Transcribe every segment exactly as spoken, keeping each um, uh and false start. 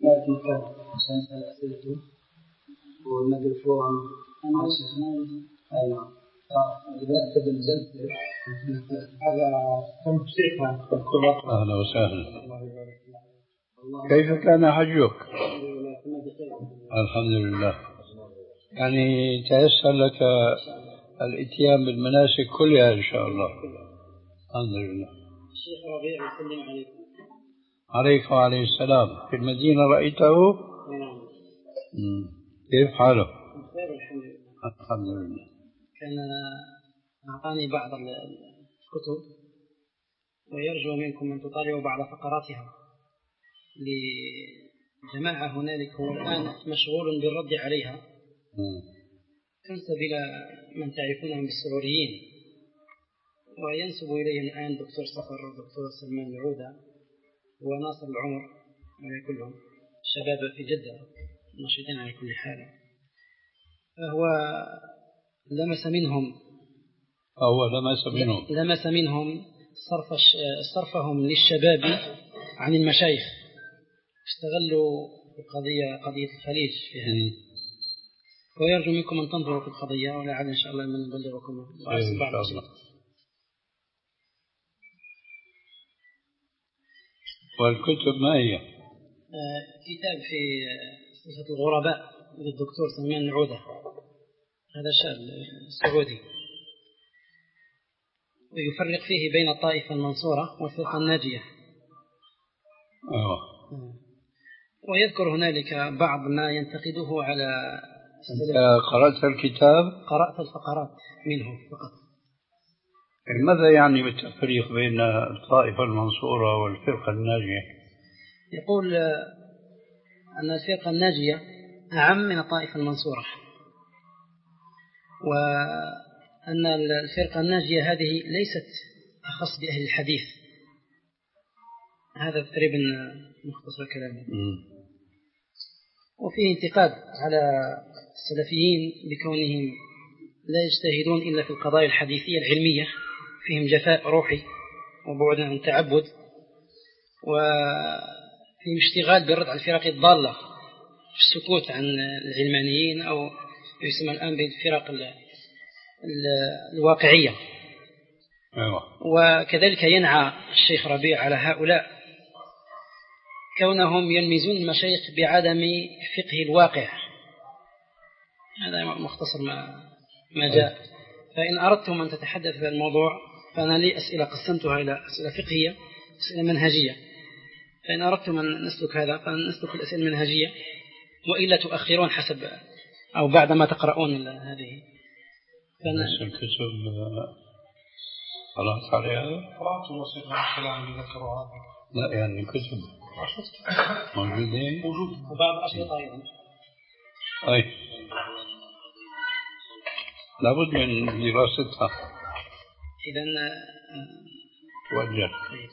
ما في كان عشان أسئلته والمدري فورم مع شيخنا. أيوة. إذا أبتدى الجلسة هذا كم شيخنا. أهلا وسهلا. كيف كان حجك؟ الحمد لله. يعني تيسر لك الاتيان بالمناسك كلها إن شاء الله. الحمد لله. الشيخ ربيع يسلم عليكم. عليك وعليه السلام. في المدينة رأيته؟ نعم. كيف حاله؟ بخير الحمد لله. الحمد لله. كان أعطاني بعض الكتب ويرجو منكم أن تطالعوا بعض فقراتها لجماعة هنالك هو الآن مشغول بالرد عليها. تنسب إلى من تعرفونهم بالسروريين وينسب إليه الآن دكتور صفر ودكتور سلمان العودة وناصر العمر كلهم شباب في جدة نشيطين على كل حال. فهو لمس منهم هو لمس منهم لمس منهم صرف صرفهم للشباب عن المشايخ. استغلوا القضية قضية الخليج فيها. ويرجو منكم أن تنظروا في القضية ولعل إن شاء الله من نبلغكم بعد الشيء. والكتب ما هي؟ آه كتاب في صفة الغرباء للدكتور سلمان العودة، هذا شاب سعودي، ويفرق فيه بين الطائفة المنصورة والفرقة الناجية. أوه. ويذكر هنالك بعض ما ينتقده على. قرأت الكتاب؟ قرأت الفقرات منه فقط. ماذا يعني بالتفريق بين الطائفة المنصورة والفرقة الناجية؟ يقول أن الفرقة الناجية أعم من الطائفة المنصورة، وأن الفرقة الناجية هذه ليست أخص بأهل الحديث. هذا تقريبا مختصر كلامه. وفيه انتقاد على السلفيين بكونهم لا يجتهدون إلا في القضايا الحديثية العلمية، فيهم جفاء روحي وبعد عن التعبد، وفيهم اشتغال بالرد على الفرق الضالة في السكوت عن العلمانيين أو يسمى الآن بالفرق الواقعية. وكذلك ينعى الشيخ ربيع على هؤلاء كونهم يلمزون المشايخ بعدم فقه الواقع. هذا مختصر ما ما جاء. فإن أردتم أن تتحدث في الموضوع فأنا لي أسئلة قسمتها إلى أسئلة فقهية أسئلة منهجية. فإن أردتم أن نسلك هذا فنسلك الأسئلة المنهجية، وإلا تؤخرون حسب أو بعدما تقرؤون هذه. بس الكتب قرأت عليها؟ قرأت وصيغة الكلام اللي ذكروها. لا يعني الكتب موجودين؟ موجود وبعض أشرطة أيضا. أي لابد من دراستها. إذن توجه.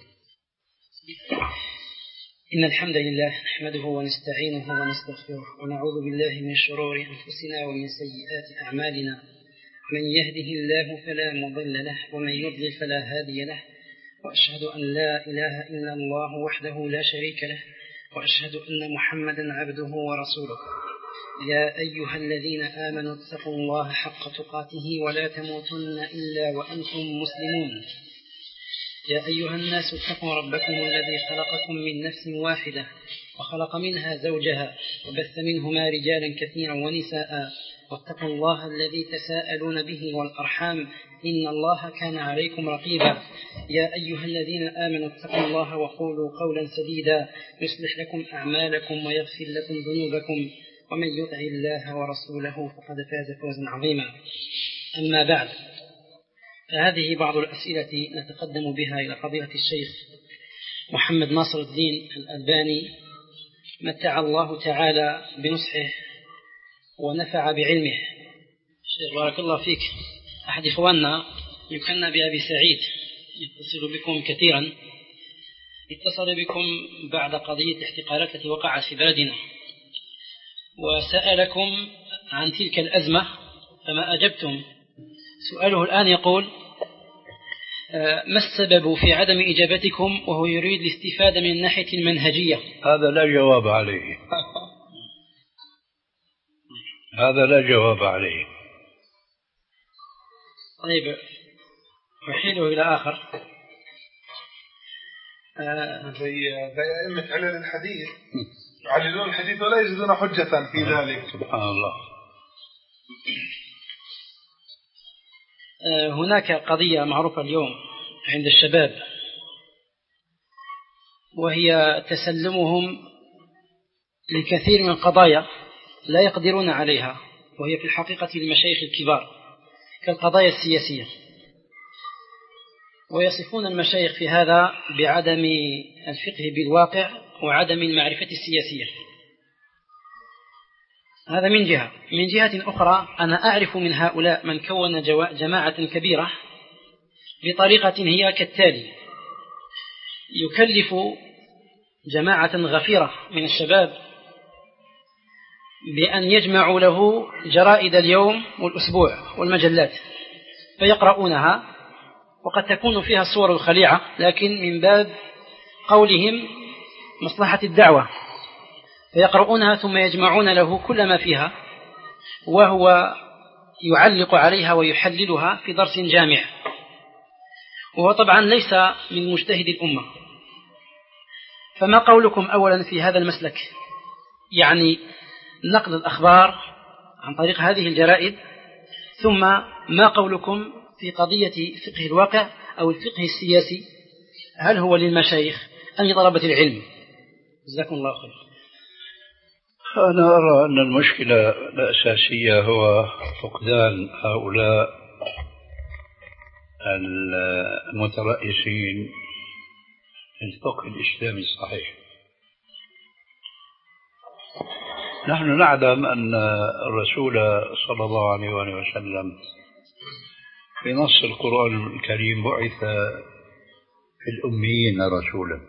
إن الحمد لله نحمده ونستعينه ونستغفره ونعوذ بالله من شرور أنفسنا ومن سيئات أعمالنا. من يهده الله فلا مضل له ومن يضلل فلا هادي له، وأشهد أن لا إله إلا الله وحده لا شريك له، وأشهد أن محمدا عبده ورسوله. يا أيها الذين آمنوا اتقوا الله حق تقاته ولا تموتن إلا وأنتم مسلمون. يا أيها الناس اتقوا ربكم الذي خلقكم من نفس واحدة وخلق منها زوجها وبث منهما رجالا كثيرا ونساء، واتقوا الله الذي تساءلون به والأرحام إن الله كان عليكم رقيبا. يا أيها الذين آمنوا اتقوا الله وقولوا قولا سديدا يصلح لكم أعمالكم ويغفر لكم ذنوبكم، ومن يطع الله ورسوله فقد فاز فوزا عظيما. أما بعد، فهذه بعض الأسئلة نتقدم بها إلى فضيلة الشيخ محمد ناصر الدين الألباني، متع الله تعالى بنصحه ونفع بعلمه. الشيخ بارك الله فيك، أحد إخواننا يكنى بأبي سعيد يتصل بكم كثيرا، اتصل بكم بعد قضية الاحتقالات التي وقعت في بلدنا، وسألكم عن تلك الأزمة فما أجبتم. سؤاله الآن يقول: ما السبب في عدم إجابتكم وهو يريد الاستفادة من الناحية المنهجية؟ هذا لا جواب عليه. هذا لا جواب عليه. طيب أحيله إلى آخر. زي أئمة علل الحديث يعللون الحديث ولا يجدون حجة في ذلك. سبحان الله. هناك قضية معروفة اليوم عند الشباب، وهي تسلمهم لكثير من القضايا لا يقدرون عليها، وهي في الحقيقة المشايخ الكبار كالقضايا السياسية، ويصفون المشايخ في هذا بعدم الفقه بالواقع وعدم المعرفة السياسية. هذا من جهة. من جهة أخرى أنا أعرف من هؤلاء من كون جماعة كبيرة بطريقة هي كالتالي: يكلف جماعة غفيرة من الشباب بأن يجمعوا له جرائد اليوم والأسبوع والمجلات فيقرؤونها، وقد تكون فيها الصور الخليعة، لكن من باب قولهم مصلحة الدعوة، فيقرؤونها ثم يجمعون له كل ما فيها، وهو يعلق عليها ويحللها في درس جامع، وهو طبعا ليس من مجتهد الأمة. فما قولكم أولا في هذا المسلك، يعني نقل الأخبار عن طريق هذه الجرائد؟ ثم ما قولكم في قضية فقه الواقع أو الفقه السياسي؟ هل هو للمشايخ أم لطلبة العلم؟ جزاكم الله خير. أنا أرى أن المشكلة الأساسية هو فقدان هؤلاء المترأسين الفقه الإسلامي الصحيح. نحن نعلم أن الرسول صلى الله عليه وسلم في نص القرآن الكريم بعث في الأميين رسولا.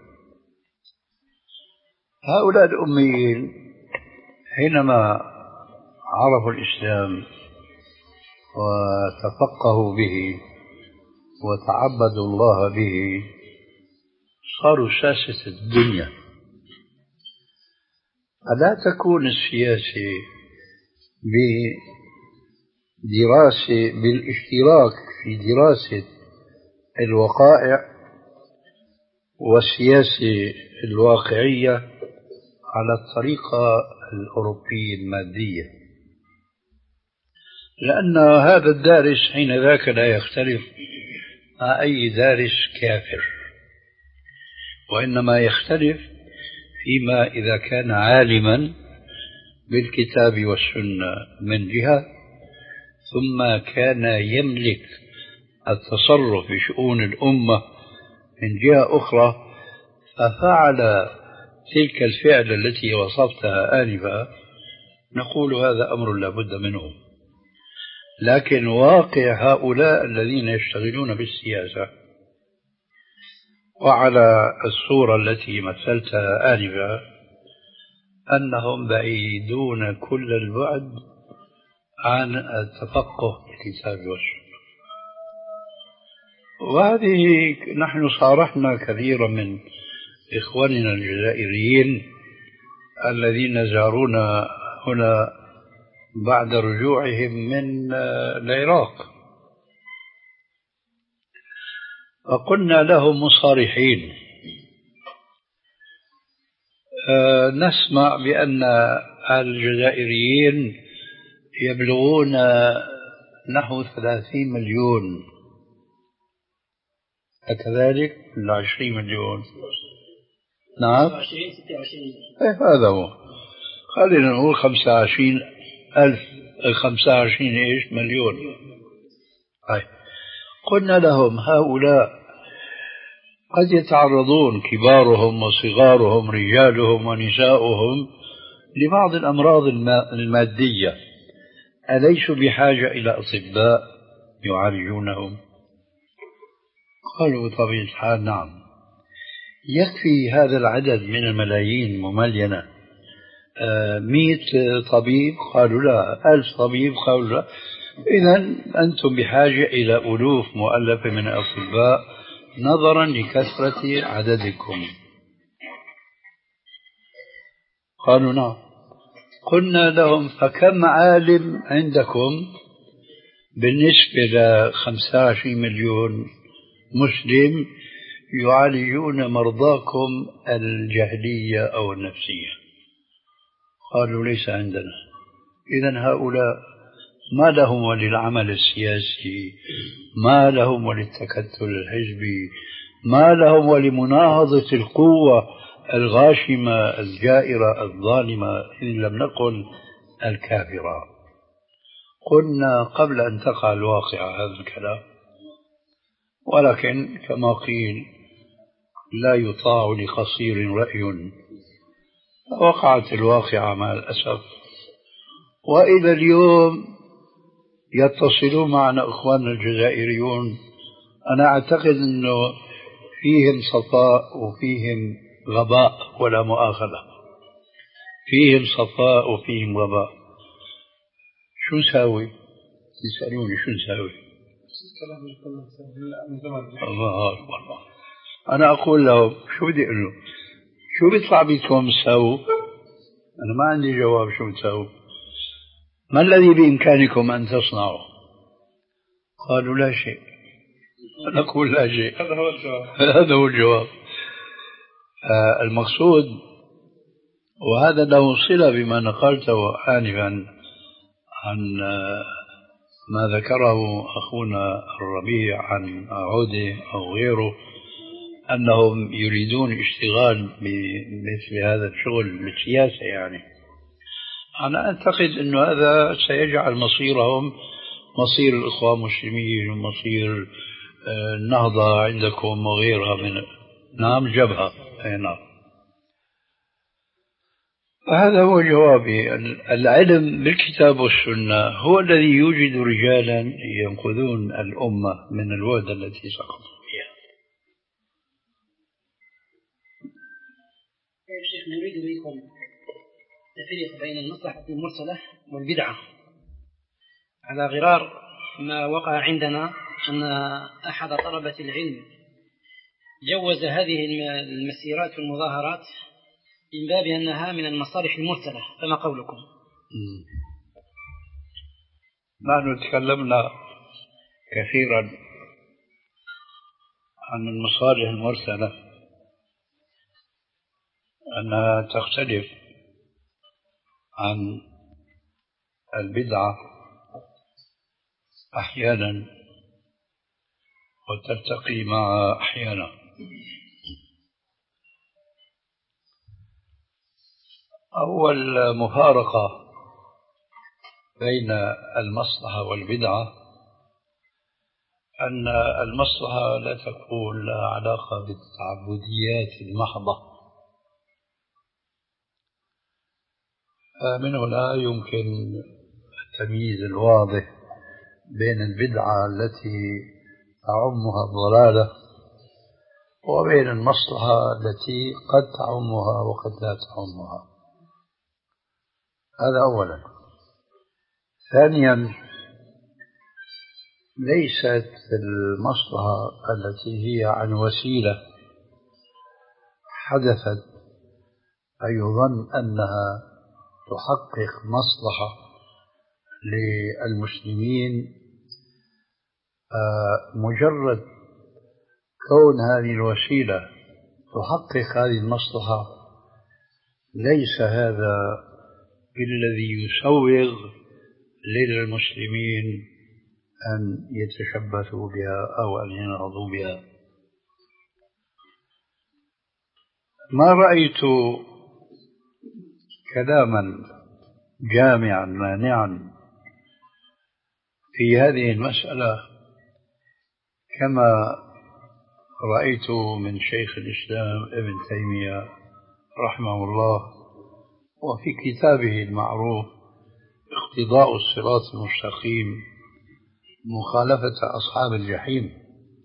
هؤلاء الأميين حينما عرفوا الإسلام وتفقهوا به وتعبدوا الله به صاروا ساسة الدنيا. ألا تكون السياسة بدراسة بالاشتراك في دراسة الوقائع والسياسة الواقعية على الطريقة الأوروبية المادية، لأن هذا الدارس حين ذاك لا يختلف مع أي دارس كافر، وإنما يختلف فيما إذا كان عالما بالكتاب والسنة من جهة، ثم كان يملك التصرف في شؤون الأمة من جهة أخرى، ففعل تلك الفعل التي وصفتها آنفا، نقول هذا أمر لا بد منه. لكن واقع هؤلاء الذين يشتغلون بالسياسة وعلى الصورة التي مثلتها آنفا أنهم بعيدون كل البعد عن التفقه في الكتاب والسنة. وهذه نحن صارحنا كثيرا من إخواننا الجزائريين الذين زارونا هنا بعد رجوعهم من العراق، فقلنا لهم مصارحين: نسمع بأن الجزائريين يبلغون نحو ثلاثين مليون، أكذلك؟ ولا عشرين مليون؟ نعم، هذا هو. خلينا نقول خمسة وعشرين ألف، خمسة وعشرين إيش مليون. هاي. قلنا لهم هؤلاء قد يتعرضون كبارهم وصغارهم رجالهم ونساؤهم لبعض الأمراض المادية، أليسوا بحاجة إلى أطباء يعالجونهم؟ قالوا بطبيعة الحال نعم. يكفي هذا العدد من الملايين مملينة مئة طبيب؟ قالوا لا. ألف طبيب؟ قالوا لا. إذا أنتم بحاجة إلى ألوف مؤلفة من الأطباء نظرا لكثرة عددكم. قالوا نعم. قلنا لهم فكم عالم عندكم بالنسبة ل خمسة وعشرين مليون مسلم يعالجون مرضاكم الجهلية أو النفسية؟ قالوا ليس عندنا. إذن هؤلاء ما لهم وللعمل السياسي، ما لهم وللتكتل الحزبي، ما لهم ولمناهضة القوة الغاشمة الجائرة الظالمة إن لم نقل الكافرة. قلنا قبل أن تقع الواقعة هذا الكلام، ولكن كما قيل لا يطاع لقصير رأي، وقعت الواقعة مع الأسف. وإلى اليوم يتصلون معنا إخواننا الجزائريون، أنا أعتقد أنه فيهم صفاء وفيهم غباء، ولا مؤاخذة، فيهم صفاء وفيهم غباء. شو نساوي؟ يسألوني شو نساوي؟ الله أكبر. أنا أقول لهم شو بدي أقول له؟ شو بيطلع بيكم تساووا؟ أنا ما عندي جواب شو بتساووا. ما الذي بإمكانكم أن تصنعوا؟ قالوا لا شيء. أنا أقول لا شيء. هذا هو الجواب. هذا هو الجواب. آه المقصود، وهذا له صلة بما نقلته آنفا عن آه ما ذكره أخونا الربيع عن عودة أو غيره، أنهم يريدون اشتغال بمثل هذا الشغل بالسياسة. يعني أنا أعتقد أن هذا سيجعل مصيرهم مصير الإخوان المسلمين ومصير النهضة عندكم وغيرها من نعم جبهة. أي نعم. هذا هو جوابي. العلم بالكتاب والسنة هو الذي يوجد رجالا ينقذون الأمة من الوهدة التي سقطوا فيها. شيخ، نريد منكم التفريق بين المصلحة المرسلة والبدعة، على غرار ما وقع عندنا أن أحد طلبة العلم جوز هذه المسيرات والمظاهرات من باب أنها من المصالح المرسلة، فما قولكم؟ نحن تكلمنا كثيرا عن المصالح المرسلة أنها تختلف عن البدعة أحيانا وتلتقي مع أحيانا. أول مفارقة بين المصلحة والبدعة أن المصلحة لا تكون لها علاقة بالتعبديات المحضة، فمن هنا يمكن التمييز الواضح بين البدعة التي تعمها الضلالة وبين المصلحة التي قد تعمها وقد لا تعمها. هذا أولا. ثانيا، ليست المصلحة التي هي عن وسيلة حدثت أن يظن أنها تحقق مصلحة للمسلمين، مجرد كون هذه الوسيلة تحقق هذه المصلحة ليس هذا الذي يسوغ للمسلمين أن يتشبثوا بها أو أن ينهضوا بها. ما رأيت كلاما جامعا مانعا في هذه المسألة كما رأيت من شيخ الإسلام ابن تيمية رحمه الله، وفي كتابه المعروف اقتضاء الصراط المستقيم مخالفة أصحاب الجحيم.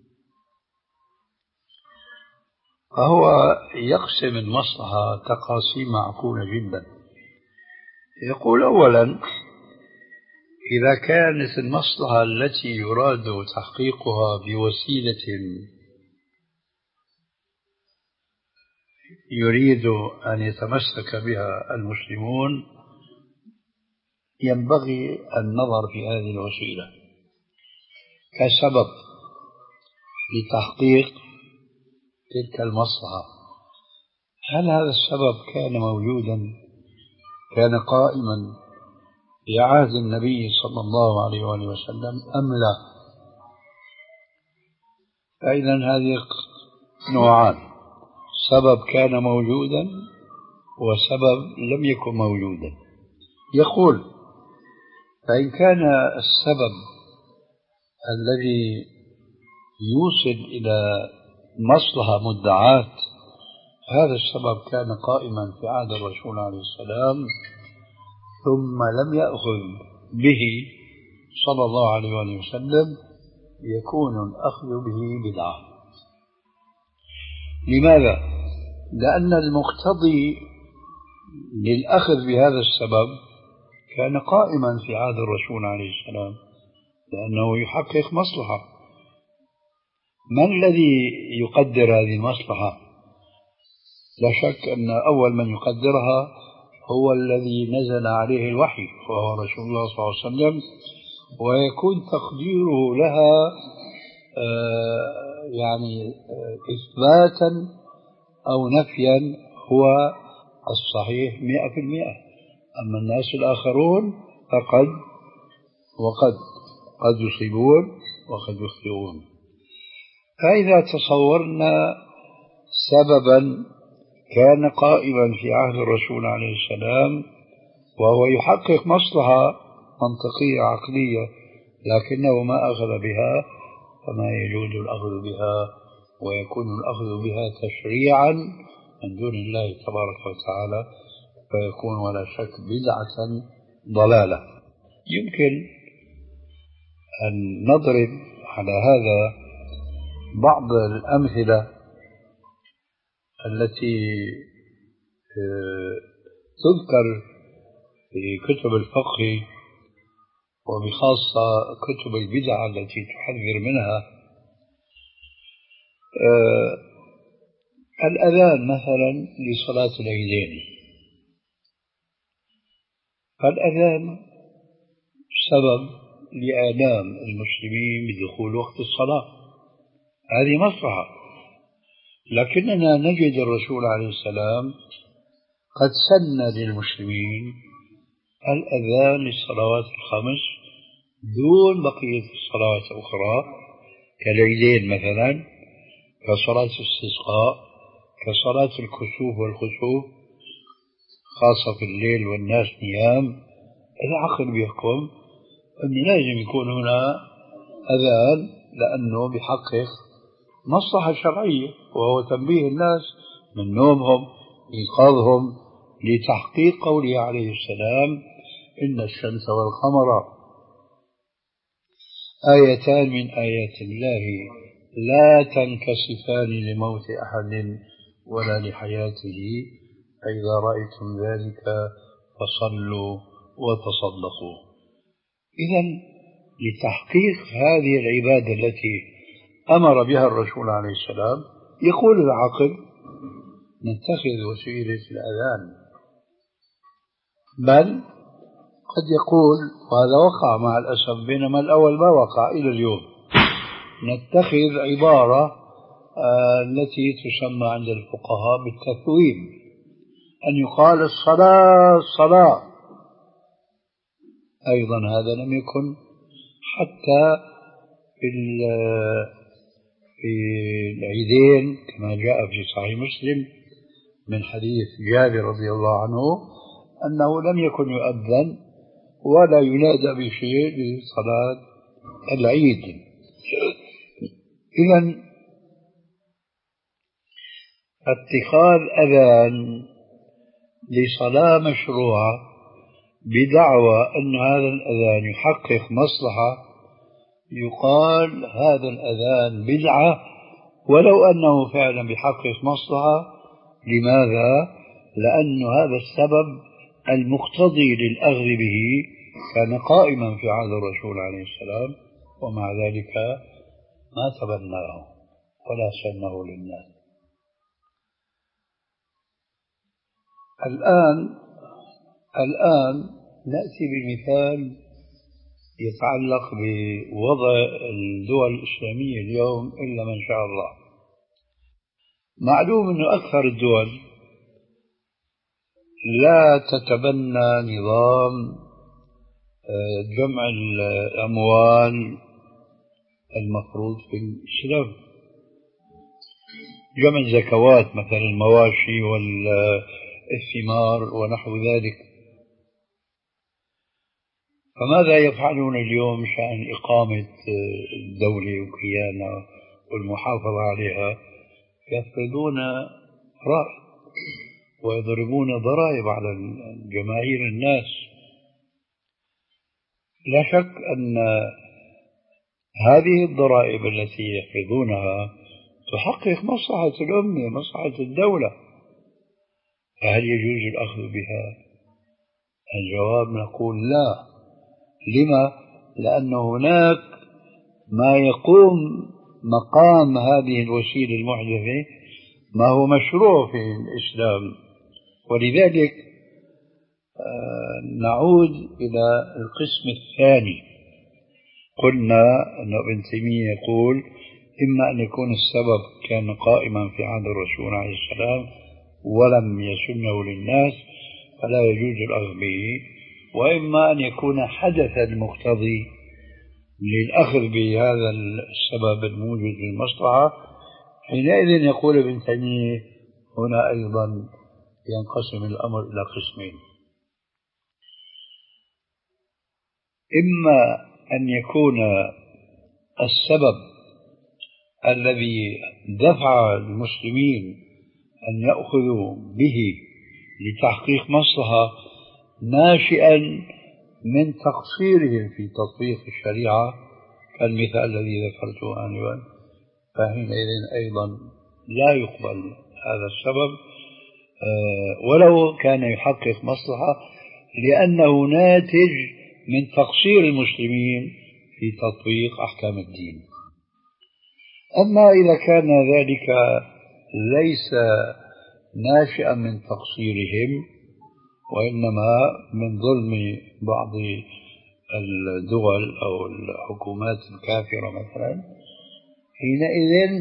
فهو يقسم المصلحة تقاسيم معقولة جدا. يقول أولا: إذا كانت المصلحة التي يراد تحقيقها بوسيلة يريد أن يتمسك بها المسلمون ينبغي النظر في هذه الوسيلة كسبب لتحقيق تلك المصلحة. هل هذا السبب كان موجودا، كان قائما في عهد النبي صلى الله عليه وآله وسلم أم لا؟ فإذا هذه نوعان: سبب كان موجودا وسبب لم يكن موجودا. يقول: فإن كان السبب الذي يوصل إلى مصلحة مدعاة هذا السبب كان قائما في عهد الرسول عليه السلام ثم لم يأخذ به صلى الله عليه وآله وسلم، يكون الأخذ به بدعة. لماذا؟ لأن المقتضي للأخذ بهذا السبب كان قائما في عهد الرسول عليه السلام لأنه يحقق مصلحة. من الذي يقدر هذه المصلحة؟ لا شك أن أول من يقدرها هو الذي نزل عليه الوحي وهو رسول الله صلى الله عليه وسلم، ويكون تقديره لها آه يعني آه إثباتا أو نفيا هو الصحيح مئة في المئة. أما الناس الآخرون فقد وقد قد يصيبون وقد يخطئون. فإذا تصورنا سببا كان قائما في عهد الرسول عليه السلام وهو يحقق مصلحة منطقية عقلية لكنه ما أخذ بها، فما يجوز الأخذ بها ويكون الأخذ بها تشريعا من دون الله تبارك وتعالى، فيكون ولا شك بدعة ضلالة. يمكن أن نضرب على هذا بعض الأمثلة التي تذكر في كتب الفقه وبخاصة كتب البدع التي تحذر منها. الأذان مثلا لصلاة العيدين، فالأذان سبب لإعلام المسلمين بدخول وقت الصلاة، هذه مصلحة. لكننا نجد الرسول عليه السلام قد سن للمسلمين الأذان للصلوات الخمس دون بقية الصلوات الأخرى كالعيدين مثلا، كصلاة الاستسقاء، كصلاة الكسوف والخسوف خاصة في الليل والناس نيام. العقل بيحكم أنه لازم يكون هنا أذان لأنه بيحقق مصلحة شرعية وهو تنبيه الناس من نومهم، إيقاظهم لتحقيق قوله عليه السلام: إن الشمس والقمر آيتان من آيات الله لا تنكسفان لموت أحد ولا لحياته فإذا رأيتم ذلك فصلوا وتصدقوا. إذن لتحقيق هذه العبادة التي أمر بها الرسول عليه السلام يقول العقل نتخذ وسيلة الأذان، بل قد يقول، وهذا وقع مع الأسف بينما الأول ما وقع إلى اليوم، نتخذ عبارة التي تسمى عند الفقهاء بالتثويب، أن يقال الصلاة الصلاة. أيضا هذا لم يكن حتى في في العيدين كما جاء في صحيح مسلم من حديث جابر رضي الله عنه أنه لم يكن يؤذن ولا ينادى بشيء لصلاة العيد. إذن اتخاذ أذان لصلاة مشروعة بدعوى أن هذا الأذان يحقق مصلحة يقال هذا الأذان بدعة ولو أنه فعلا بيحقق مصلحة. لماذا؟ لأن هذا السبب المقتضي للأخذ به كان قائما في عهد الرسول عليه السلام، ومع ذلك ما تبناه ولا سنه للناس. الآن الآن نأتي بمثال يتعلق بوضع الدول الإسلامية اليوم إلا من شاء الله. معلوم أن أكثر الدول لا تتبنى نظام جمع الأموال المفروض في الإسلام، جمع الزكوات مثل المواشي والثمار ونحو ذلك. فماذا يفعلون اليوم شأن إقامة الدولة وكيانها والمحافظة عليها؟ يفرضون رائد ويضربون ضرائب على جماهير الناس. لا شك أن هذه الضرائب التي يفرضونها تحقق مصلحة الأمة، مصلحة الدولة، فهل يجوز الأخذ بها؟ الجواب نقول لا. لما؟ لأن هناك ما يقوم مقام هذه الوسيلة المحدثة ما هو مشروع في الإسلام. ولذلك نعود إلى القسم الثاني. قلنا أن ابن تيمية يقول إما أن يكون السبب كان قائما في عهد الرسول عليه السلام ولم يسنه للناس فلا يجوز الأخذ به، وإما أن يكون حدثا مقتضي للأخذ بهذا السبب الموجود للمصلحة. حينئذ يقول ابن تيمية هنا أيضا ينقسم الأمر إلى قسمين: إما أن يكون السبب الذي دفع المسلمين أن يأخذوا به لتحقيق مصلحة ناشئا من تقصيرهم في تطبيق الشريعة كالمثال الذي ذكرته آنفا، فحينئذ أيضا لا يقبل هذا السبب ولو كان يحقق مصلحة، لأنه ناتج من تقصير المسلمين في تطبيق أحكام الدين. أما إذا كان ذلك ليس ناشئا من تقصيرهم وإنما من ظلم بعض الدول أو الحكومات الكافرة مثلا، حينئذ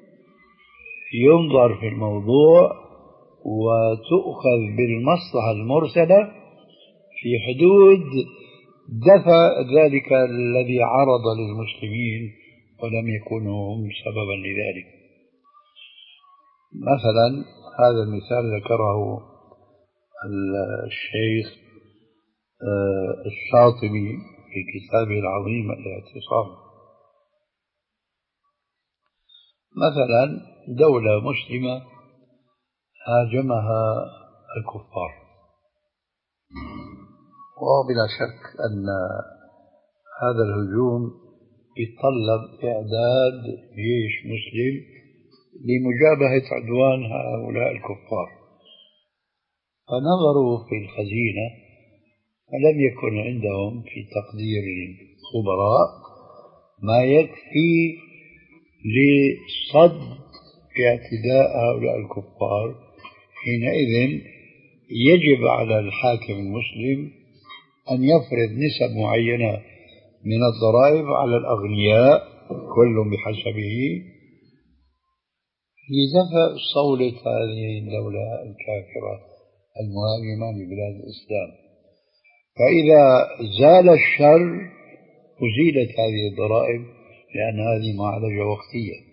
ينظر في الموضوع وتؤخذ بالمصلحة المرسلة في حدود دفع ذلك الذي عرض للمسلمين ولم يكونوا هم سببا لذلك. مثلا هذا المثال ذكره الشيخ الشاطبي في كتابه العظيم الاعتصام. مثلا دولة مسلمة هاجمها الكفار، وبلا شك أن هذا الهجوم يتطلب إعداد جيش مسلم لمجابهة عدوان هؤلاء الكفار. فنظروا في الخزينة فلم يكن عندهم في تقدير الخبراء ما يكفي لصد اعتداء هؤلاء الكفار. حينئذ يجب على الحاكم المسلم أن يفرض نسب معينة من الضرائب على الأغنياء كل بحسبه لدفع صولة هذه الدولة الكافرة المهاجمة لبلاد الإسلام. فإذا زال الشر أزيلت هذه الضرائب لأن هذه معالجة وقتية.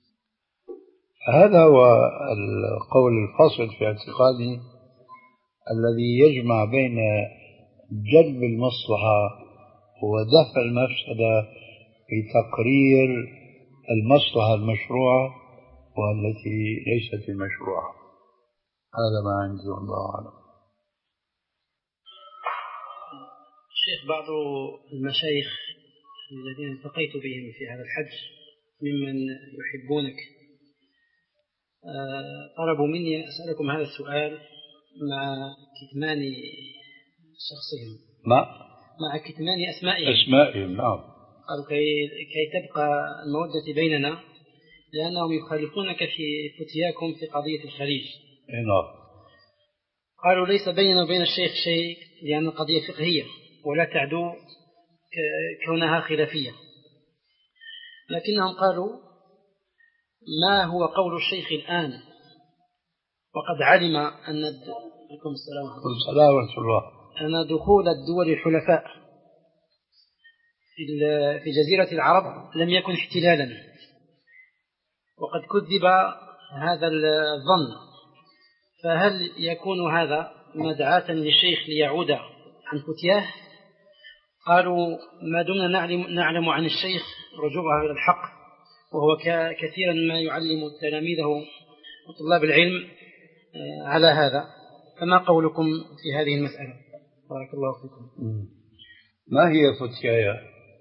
هذا هو القول الفصل في اعتقادي الذي يجمع بين جلب المصلحة ودفع المفسدة في تقرير المصلحة المشروعة والتي ليست المشروعة. هذا ما عندي والله أعلم. شيخ، بعض المشايخ الذين التقيت بهم في هذا الحج ممن يحبونك طلبوا مني أن أسألكم هذا السؤال مع كتمان شخصهم. ما مع كتمان أسمائهم أسمائهم نعم. قالوا كي, كي تبقى المودة بيننا لأنهم يخالفونك في فتياكم في قضية الخليج. نعم. قالوا ليس بيننا وبين الشيخ شيء لأن القضية فقهية ولا تعدو كونها خلافية، لكنهم قالوا ما هو قول الشيخ الآن وقد علم أن السلام ورحمة الله أن دخول الدول الحلفاء في جزيرة العرب لم يكن احتلالا، وقد كذب هذا الظن، فهل يكون هذا مدعاة للشيخ ليعود عن فتياه؟ قالوا ما دمنا نعلم, نعلم عن الشيخ رجوعه إلى الحق، وهو كثيرا ما يعلم تلاميذه وطلاب العلم على هذا، فما قولكم في هذه المسألة؟ بارك الله فيكم. ما هي فتيايا؟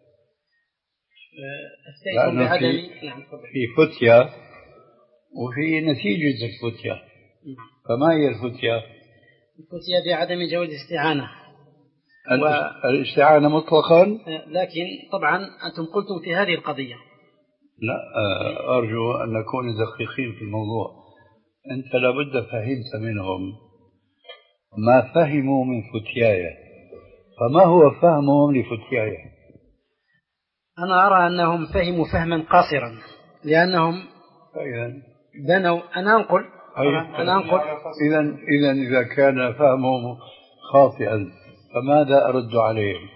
أفتيتم بعدم نعم في فتيا وفي نتيجة الفتيا، فما هي الفتيا؟ الفتيا بعدم جواز الاستعانة. الاستعانة مطلقا، لكن طبعا أنتم قلتم في هذه القضية. لا أرجو أن نكون دقيقين في الموضوع. أنت لابد فهمت منهم ما فهموا من فتيايا، فما هو فهمهم لفتيايا؟ أنا أرى أنهم فهموا فهما قاصرا، لأنهم بنوا أنا أنقل أنا أنقل إذا إذا إذا كان فهمهم خاطئا فماذا أرد عليهم؟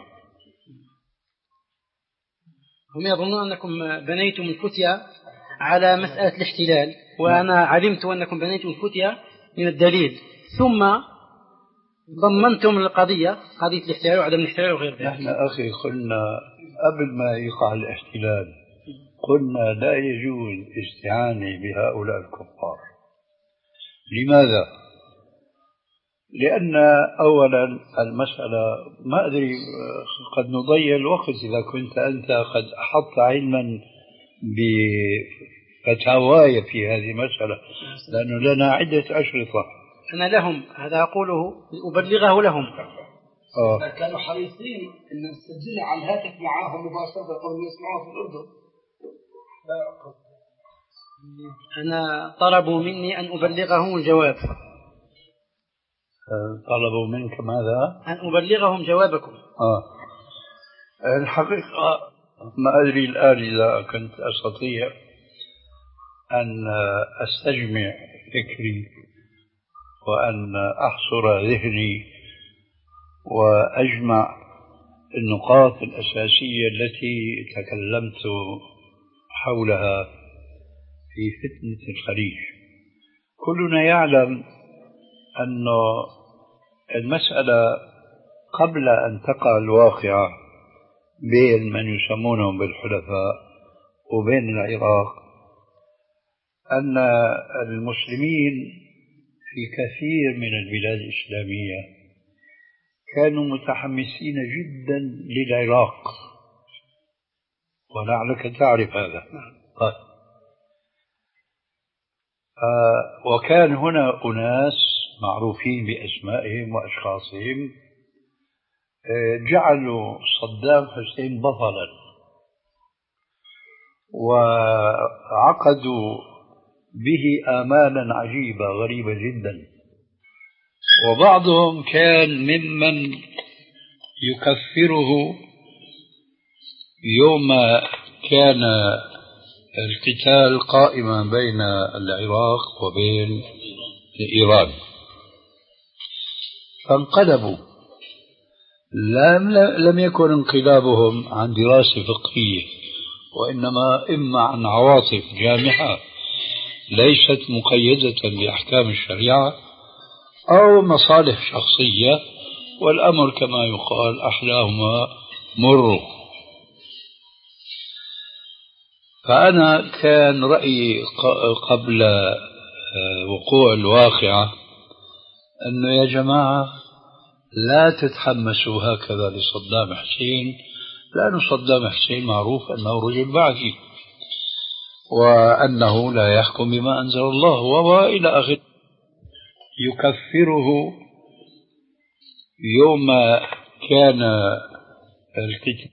هم يظنون أنكم بنيتم الفتيا على مسألة الاحتلال، وأنا علمت أنكم بنيتم الفتيا من الدليل، ثم ضمنتم القضية قضية الاحتلال وعدم الاحتلال وغير ذلك. نحن أخي قلنا قبل ما يقع الاحتلال قلنا لا يجوز استعانة بهؤلاء الكفار. لماذا؟ لأن أولا المسألة ما أدري قد نضيع الوقت إذا كنت أنت قد أحطت علما بفتاواي في هذه المسألة، لأنه لنا عدة أشرطة. أنا لهم هذا أقوله أبلغه لهم. آه. كانوا حريصين أن نسجلها على الهاتف معاهم مباشرة قبل يسمعوها في الأردن. أنا طلبوا مني أن أبلغهم الجواب. طلبوا منك ماذا؟ أن أبلغهم جوابكم. آه. الحقيقة ما أدري الآن إذا كنت أستطيع أن أستجمع فكري وأن أحصر ذهني وأجمع النقاط الأساسية التي تكلمت حولها في فتنة الخليج. كلنا يعلم أن المسألة قبل أن تقع الواقعة بين من يسمونهم بالحلفاء وبين العراق أن المسلمين في كثير من البلاد الإسلامية كانوا متحمسين جدا للعراق، ولعلك تعرف هذا. طيب. آه وكان هنا أناس معروفين بأسمائهم وأشخاصهم آه جعلوا صدام حسين بطلا، وعقدوا به آمالا عجيبة غريبة جدا، وبعضهم كان ممن يكفره يوم كان القتال قائما بين العراق وبين إيران، فانقلبوا. لم, لم يكن انقلابهم عن دراسة فقهية، وإنما إما عن عواطف جامحة ليست مقيدة بأحكام الشريعة أو مصالح شخصية، والأمر كما يقال أحلاهما مر. فأنا كان رأيي قبل وقوع الواقعة أنه يا جماعة لا تتحمسوا هكذا لصدام حسين، لأن صدام حسين معروف أنه رجل بعثي وأنه لا يحكم بما أنزل الله وإلى آخره. يكفره يوم كان الكتاب.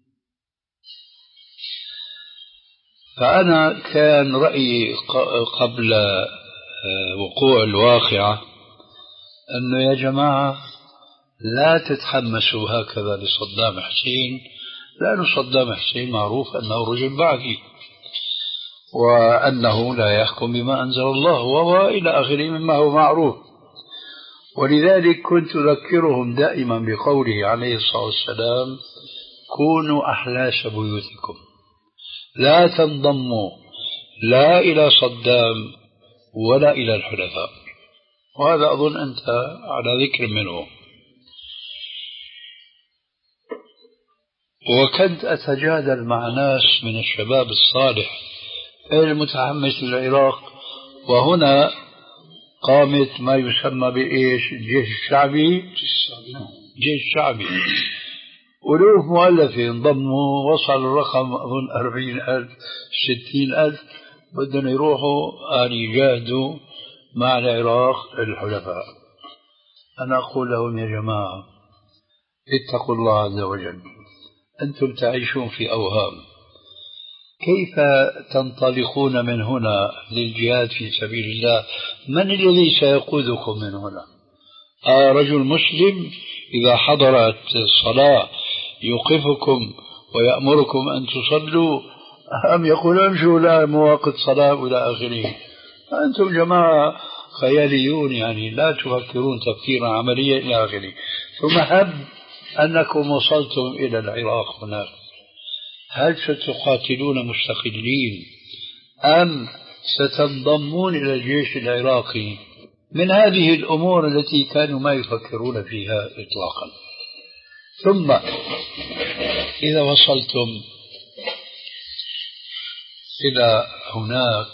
فأنا كان رأيي قبل وقوع الواقعة أنه يا جماعة لا تتحمسوا هكذا لصدام حسين، لأن صدام حسين معروف أنه رجل بعثي وأنه لا يحكم بما أنزل الله وإلى آخره مما هو معروف. ولذلك كنت أذكرهم دائما بقوله عليه الصلاة والسلام: كونوا أحلاس بيوتكم، لا تنضموا لا إلى صدام ولا إلى الحلفاء. وهذا أظن أنت على ذكر منه. وكنت أتجادل مع ناس من الشباب الصالح المتحمس للعراق، وهنا قامت ما يسمى بإيش؟ الجيش الشعبي. الجيش الشعبي ألوف مؤلفة انضموا، وصل الرقم أظن أربعين ألف ستين ألف، بدهم يروحوا أن يجاهدوا مع العراق الحلفاء. أنا أقول لهم يا جماعة اتقوا الله عز وجل، أنتم تعيشون في أوهام. كيف تنطلقون من هنا للجهاد في سبيل الله؟ من الذي سيقودكم من هنا؟ آه رجل مسلم إذا حضرت الصلاة يوقفكم ويأمركم أن تصلوا، أم يقول امشوا لا مواقت صلاة إلى آخره؟ أنتم جماعة خياليون، يعني لا تفكرون تفكيرا عمليا إلى آخره. ثم هب أنكم وصلتم إلى العراق هناك، هل ستقاتلون مستقلين أم ستنضمون إلى الجيش العراقي؟ من هذه الأمور التي كانوا ما يفكرون فيها إطلاقا. ثم إذا وصلتم إلى هناك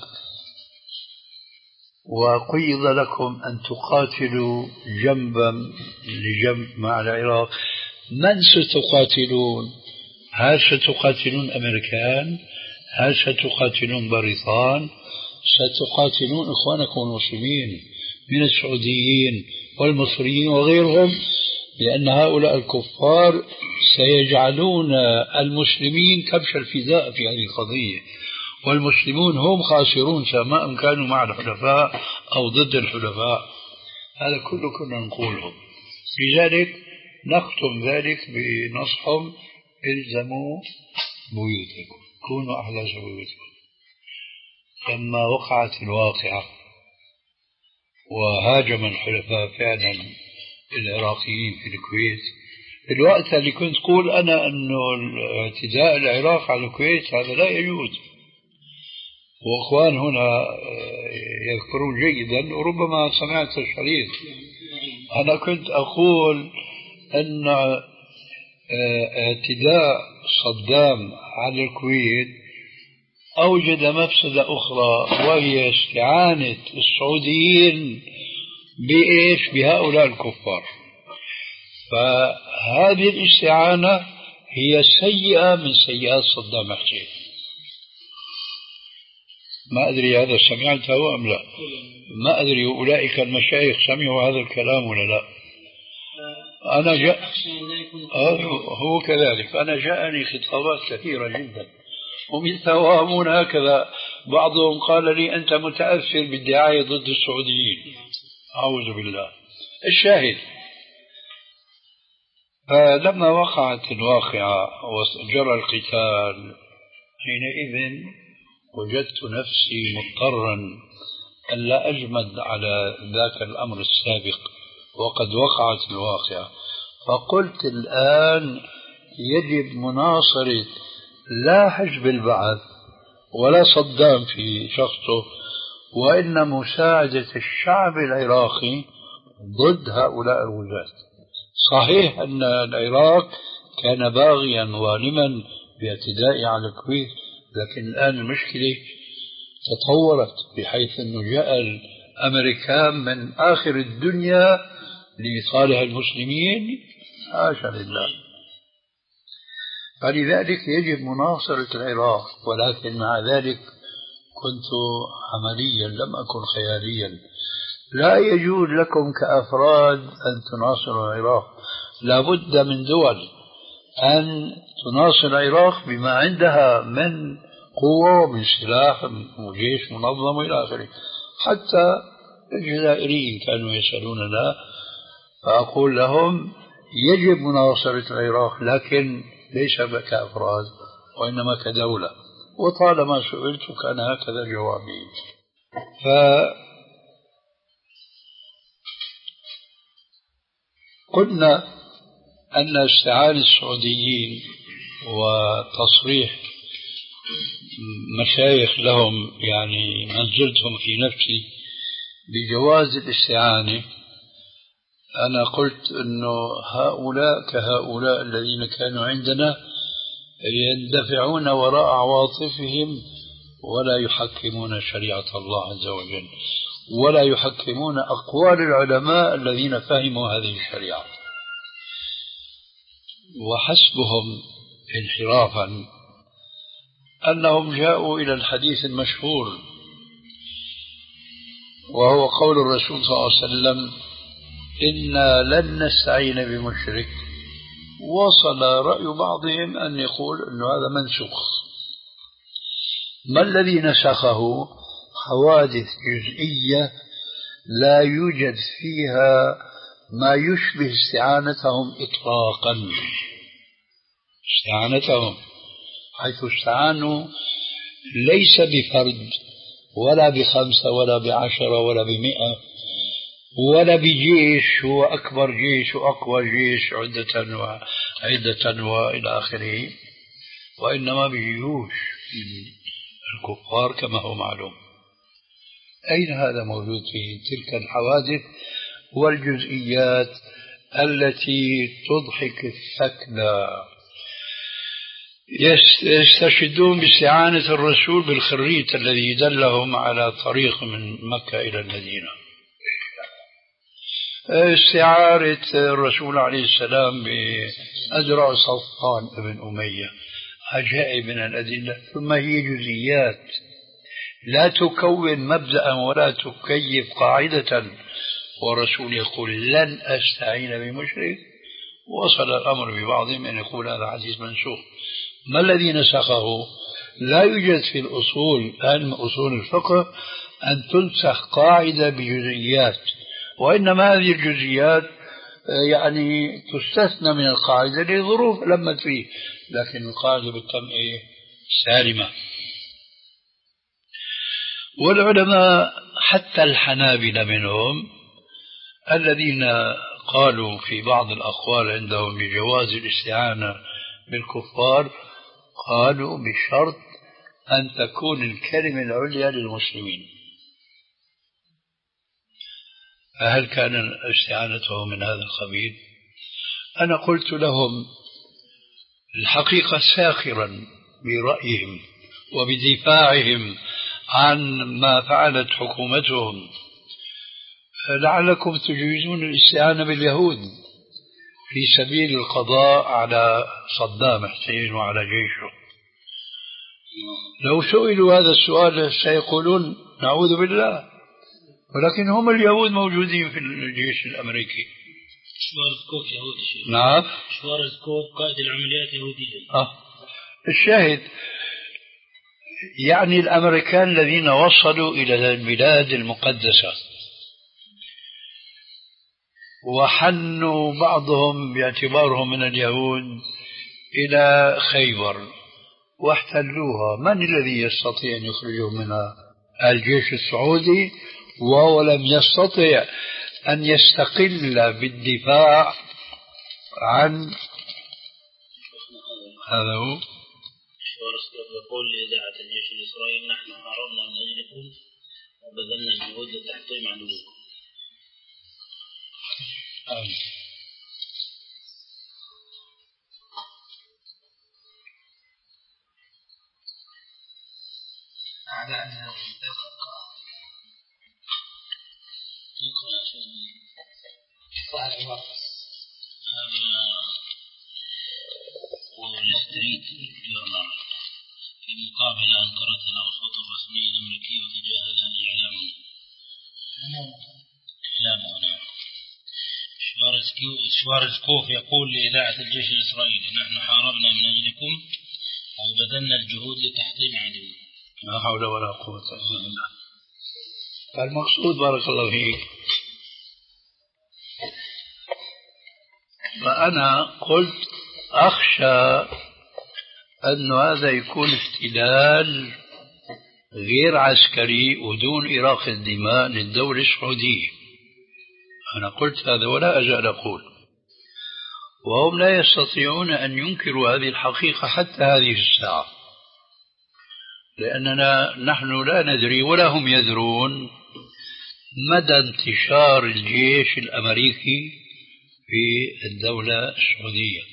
وقيض لكم أن تقاتلوا جنبا لجنب مع العراق، من ستقاتلون؟ هل ستقاتلون أمريكان؟ هل ستقاتلون بريطان؟ ستقاتلون إخوانكم المسلمين من السعوديين والمصريين وغيرهم، لأن هؤلاء الكفار سيجعلون المسلمين كبش الفداء في هذه القضية، والمسلمون هم خاسرون سواء كانوا مع الحلفاء أو ضد الحلفاء. هذا كله كنا نقوله. لذلك نختم ذلك بنصحهم: الزموا بيوتكم، كونوا أحلاس بيوتكم. لما وقعت الواقعة وهاجم الحلفاء فعلا العراقيين في الكويت، الوقت اللي كنت أقول أنا أنه اعتداء العراق على الكويت هذا لا يجوز، وأخوان هنا يذكرون جيدا وربما سمعت الشريط، أنا كنت أقول أن اعتداء صدام على الكويت أوجد مفسدة أخرى، وهي استعانة السعوديين بإيش؟ بهؤلاء الكفار. فهذه الاستعانة هي سيئة من سيئات صدام حسين. ما أدري هذا سمعته أم لا، ما أدري أولئك المشايخ سمعوا هذا الكلام ولا لا. أنا جاء هو كذلك، أنا جاءني خطابات كثيرة جدا ومتوهمون هكذا. بعضهم قال لي أنت متأثر بالدعاية ضد السعوديين، أعوذ بالله. الشاهد، فلما وقعت الواقعة وجرى القتال حينئذ وجدت نفسي مضطرا ألا أجمد على ذاك الأمر السابق وقد وقعت الواقعة. فقلت الآن يجب مناصرة لا حزب البعث ولا صدام في شخصه، وإن مساعدة الشعب العراقي ضد هؤلاء الوجات. صحيح أن العراق كان باغيا ظالما باعتداء على الكويت، لكن الآن المشكلة تطورت بحيث أنه جاء الأمريكان من آخر الدنيا لصالح المسلمين، حاشا لله. فلذلك يجب مناصرة العراق، ولكن مع ذلك كنت عمليا لم أكن خياليا. لا يجوز لكم كأفراد أن تناصروا العراق، لا بد من دول أن تناصر العراق بما عندها من قوة ومن سلاح وجيش منظم إلى آخره. حتى الجزائريين كانوا يسألوننا فأقول لهم يجب مناصرة العراق، لكن ليس كأفراد وإنما كدولة. وطالما سئلت كان هكذا جوابي. فقلنا أن استعانة السعوديين وتصريح مشايخ لهم يعني منزلتهم في نفسي بجواز الاستعانة، أنا قلت أنه هؤلاء كهؤلاء الذين كانوا عندنا يندفعون وراء عواطفهم ولا يحكمون شريعة الله عز وجل ولا يحكمون أقوال العلماء الذين فهموا هذه الشريعة، وحسبهم انحرافا أنهم جاءوا إلى الحديث المشهور وهو قول الرسول صلى الله عليه وسلم إنا لن نستعين بمشرك. وصل رأي بعضهم أن يقول أن هذا منسوخ. ما الذي نسخه؟ حوادث جزئية لا يوجد فيها ما يشبه استعانتهم إطلاقا. استعانتهم حيث استعانوا ليس بفرد ولا بخمسة ولا بعشرة ولا بمئة ولا بجيش هو أكبر جيش وأقوى جيش عدة وعدة وإلى آخره، وإنما بجيوش الكفار كما هو معلوم. أين هذا موجود في تلك الحوادث والجزئيات التي تضحك الثكلى؟ يستشهدون باستعانة الرسول بالخريت الذي دلهم على طريق من مكة إلى المدينة، استعارة الرسول عليه السلام بأزرع صفوان بن أمية، عجائب من الأدلة. ثم هي جزئيات لا تكون مبدأ ولا تكيف قاعدة، والرسول يقول لن أستعين بمشرك. وصل الأمر ببعضهم أن يقول هذا حديث منسوخ. ما الذي نسخه؟ لا يوجد في الأصول علم أصول الفقه أن تنسخ قاعدة بجزئيات، وإنما هذه الجزئيات يعني تستثنى من القاعدة لظروف لمت فيه، لكن القاعدة بالتم سالمة. والعلماء حتى الحنابلة منهم الذين قالوا في بعض الأقوال عندهم بجواز الاستعانة بالكفار قالوا بشرط أن تكون الكلمة العليا للمسلمين. فهل كان استعانته من هذا القبيل؟ أنا قلت لهم الحقيقة ساخرا برأيهم وبدفاعهم عن ما فعلت حكومتهم، لعلكم تجوزون الاستعانة باليهود في سبيل القضاء على صدام حسين وعلى جيشه. لو سئلوا هذا السؤال سيقولون نعوذ بالله، ولكن هم اليهود موجودين في الجيش الأمريكي. شوارزكوف يهودي. نعم، شوارزكوف قائد العمليات يهودية. آه. الشاهد يعني الأمريكان الذين وصلوا إلى البلاد المقدسة وحنوا بعضهم باعتبارهم من اليهود إلى خيبر واحتلوها، من الذي يستطيع أن يخرجهم منها؟ الجيش السعودي، وهو لم يستطع أن يستقل بالدفاع عن هذا. هو يقول لإذاعة الجيش الإسرائيلي نحن حاربنا من أجلكم وبذلنا الجهود لتحطيم عدوكم. آمين. أعدائنا هذا والستريت جورنال في مقابلة أنكرتها الأصوات الرسمية الأمريكية وتجاهلها إعلامنا. إعلامنا شوارزكوف يقول لإذاعة الجيش الإسرائيلي: نحن حاربنا من أجلكم وبذلنا الجهود لتحطيم عدوكم. لا حول ولا قوة إلا بالله. فالمقصود بارك الله فيك، فأنا قلت أخشى أن هذا يكون احتلال غير عسكري ودون إراقة الدماء للدولة السعودية. أنا قلت هذا ولا أزال أقول، وهم لا يستطيعون أن ينكروا هذه الحقيقة حتى هذه الساعة، لأننا نحن لا ندري ولا هم يدرون مدى انتشار الجيش الأمريكي في الدولة السعودية.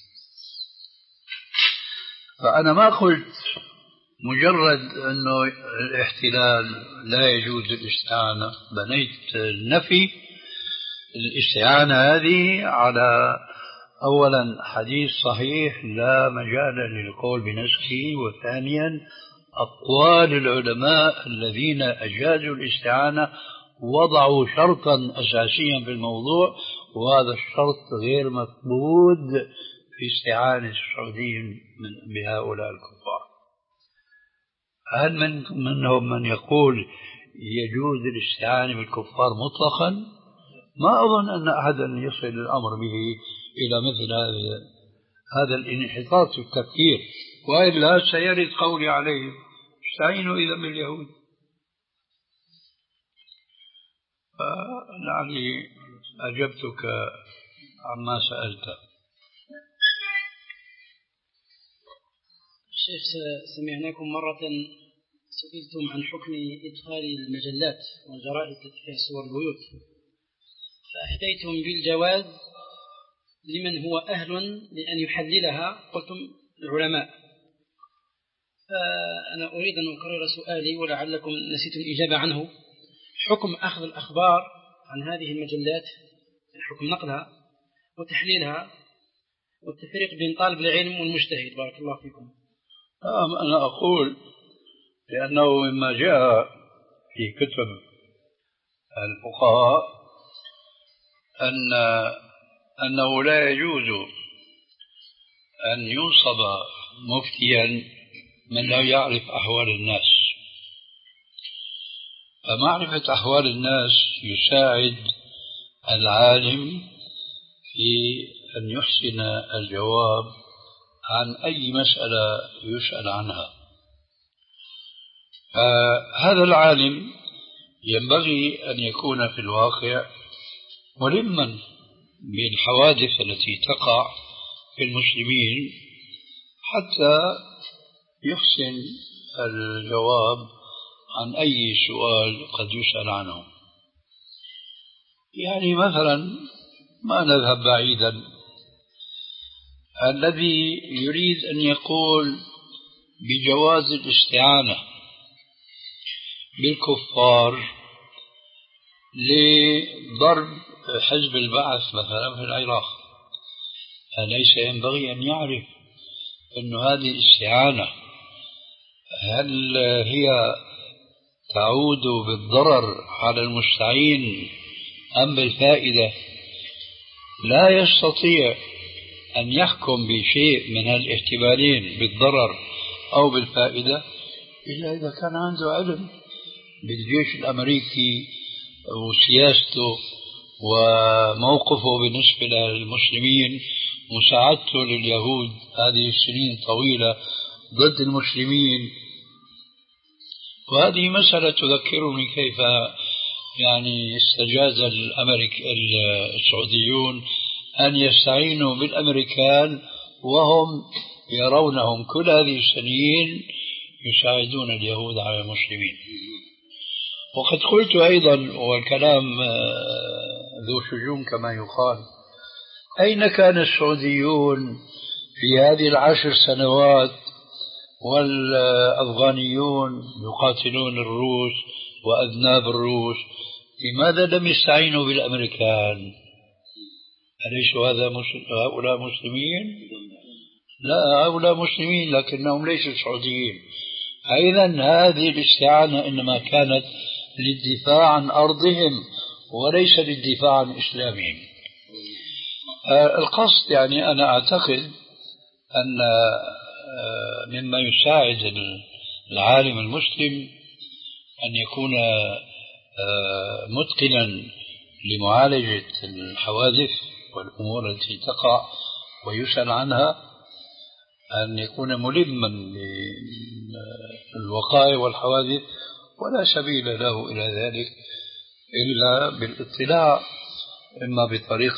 فأنا ما قلت مجرد أنه الاحتلال لا يجوز الاستعانة، بنيت النفي الاستعانة هذه على أولا حديث صحيح لا مجال للقول بنسخه، وثانيا أقوال العلماء الذين أجازوا الاستعانة وضعوا شرطا أساسيا في الموضوع، وهذا الشرط غير مقبول في استعانة السعوديين بهؤلاء الكفار. هل من منهم من يقول يجوز الاستعانة بالكفار مطلقا؟ ما أظن أن أحدا يصل الأمر به إلى مثل هذا هذا الانحطاط في التفكير، وإلا سيرد قولي عليه: استعينوا إذا باليهود. فلعلي أجبتك عما سألت. شيخ، سمعناكم مرة سئلتم عن حكم إدخال المجلات والجرائد التي فيها صور البيوت، فأفتيتم بالجواز لمن هو أهل لأن يحللها، قلتم العلماء. فأنا أريد أن أكرر سؤالي ولعلكم نسيتم الإجابة عنه: حكم أخذ الأخبار عن هذه المجلات، حكم نقلها وتحليلها والتفريق بين طالب العلم والمجتهد. بارك الله فيكم. أنا أقول لأنه مما جاء في كتب الفقهاء أن أنه لا يجوز أن ينصب مفتيا من لا يعرف أحوال الناس، فمعرفة أحوال الناس يساعد العالم في أن يحسن الجواب عن أي مسألة يسأل عنها. هذا العالم ينبغي أن يكون في الواقع ملما بالحوادث التي تقع في المسلمين حتى يحسن الجواب عن أي سؤال قد يسأل عنه. يعني مثلا ما نذهب بعيدا، الذي يريد أن يقول بجواز الاستعانة بالكفار لضرب حزب البعث مثلا في العراق، أليس ينبغي أن يعرف أن هذه الاستعانة هل هي تعود بالضرر على المستعين أم بالفائدة؟ لا يستطيع أن يحكم بشيء من الاحتمالين بالضرر أو بالفائدة إلا إذا كان عنده علم بالجيش الأمريكي وسياسته وموقفه بالنسبة للمسلمين، مساعدته لليهود هذه السنين طويلة ضد المسلمين. وهذه مسألة تذكرني كيف يعني استجاز الأمريك السعوديون أن يستعينوا بالأمريكان وهم يرونهم كل هذه السنين يساعدون اليهود على المسلمين. وقد قلت أيضا، والكلام ذو شجون كما يقال، أين كان السعوديون في هذه العشر سنوات والأفغانيون يقاتلون الروس وأذناب الروس؟ لماذا لم يستعينوا بالأمريكان؟ أليسوا هذا هؤلاء مسلمين؟ لا، هؤلاء مسلمين لكنهم ليسوا سعوديين. أيضا هذه الاستعانة إنما كانت للدفاع عن أرضهم وليس للدفاع عن إسلامهم. القصد يعني أنا أعتقد أن مما يساعد العالم المسلم أن يكون متقنا لمعالجة الحوادث والأمور التي تقع ويسأل عنها، أن يكون ملما بالوقائع والحوادث، ولا سبيل له إلى ذلك إلا بالاطلاع، إما بطريق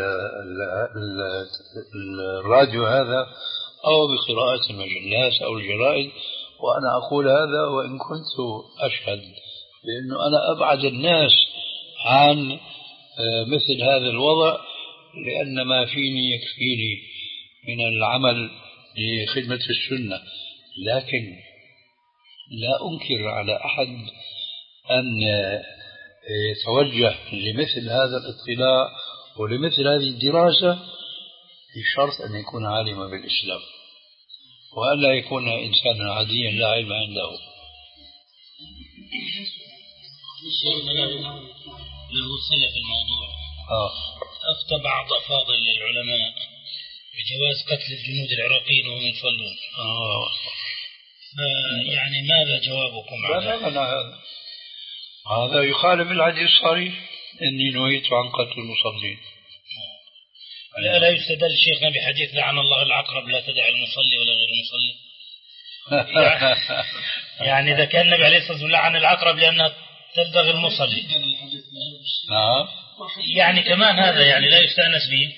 الراديو هذا أو بقراءة المجلات أو الجرائد. وأنا أقول هذا وإن كنت أشهد بأنه أنا أبعد الناس عن مثل هذا الوضع، لأن ما فيني يكفيني من العمل لخدمة السنة. لكن لا أنكر على أحد أن يتوجه لمثل هذا الاطلاع ولمثل هذه الدراسة بشرط أن يكون عالما بالإسلام، وألا يكون إنسانا عاديا لا علم عنده. له صلة في الموضوع. آه. أفتى بعض أفاضل العلماء بجواز قتل الجنود العراقيين وهم يصلون. آه. يعني ماذا جوابكم على هذا؟ هذا هذا يخالف الحديث الصريح إني نهيت عن قتل المصلين. لا لا يستدل شيخنا بحديث لعن الله العقرب لا تدع المصلي ولا غير المصلي. يعني إذا كان النبي عليه الصلاة والسلام لعن العقرب لأنها تلدغ المصلي، نعم، يعني كمان هذا يعني لا يستأنس به.